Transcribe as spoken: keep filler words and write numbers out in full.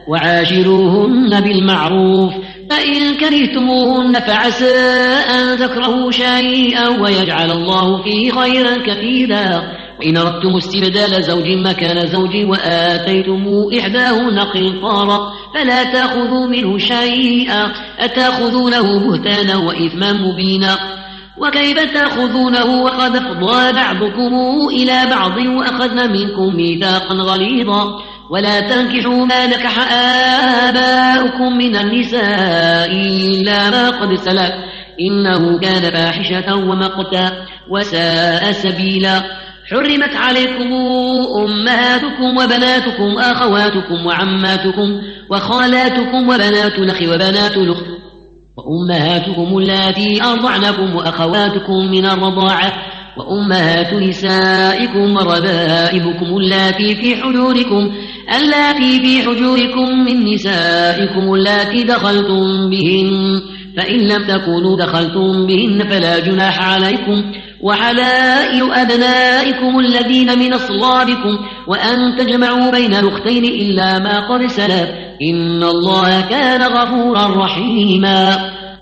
وعاشروهن بالمعروف، فإن كرهتموهن فعسى أن تكرهوا شيئا ويجعل الله فيه خيرا كثيرا. وإن أردتم استبدال زوج مكان زوج وآتيتم إحداهن قنطارا فلا تأخذوا منه شيئا أتأخذونه بهتانا وإثما مبينا. وكيف تأخذونه وقد أفضى بعضكم إلى بعض وأخذن منكم ميثاقا غليظا. ولا تنكحوا ما نكح آباؤكم من النساء إلا ما قد سلف إنه كان فاحشة ومقتا وساء سبيلا. حرمت عليكم أمهاتكم وبناتكم أخواتكم وعماتكم وخالاتكم وبنات الأخ وبنات الأخت وأمهاتكم اللاتي أرضعنكم وأخواتكم من الرضاعة وأمهات نسائكم وربائبكم اللاتي في حجوركم اللاتي في حجوركم من نسائكم اللاتي دخلتم بهن، فإن لم تكونوا دخلتم بهن فلا جناح عليكم. وحلائل أبنائكم الذين من أصلابكم وأن تجمعوا بين الأختين إلا ما قد سلف إن الله كان غفورا رحيما.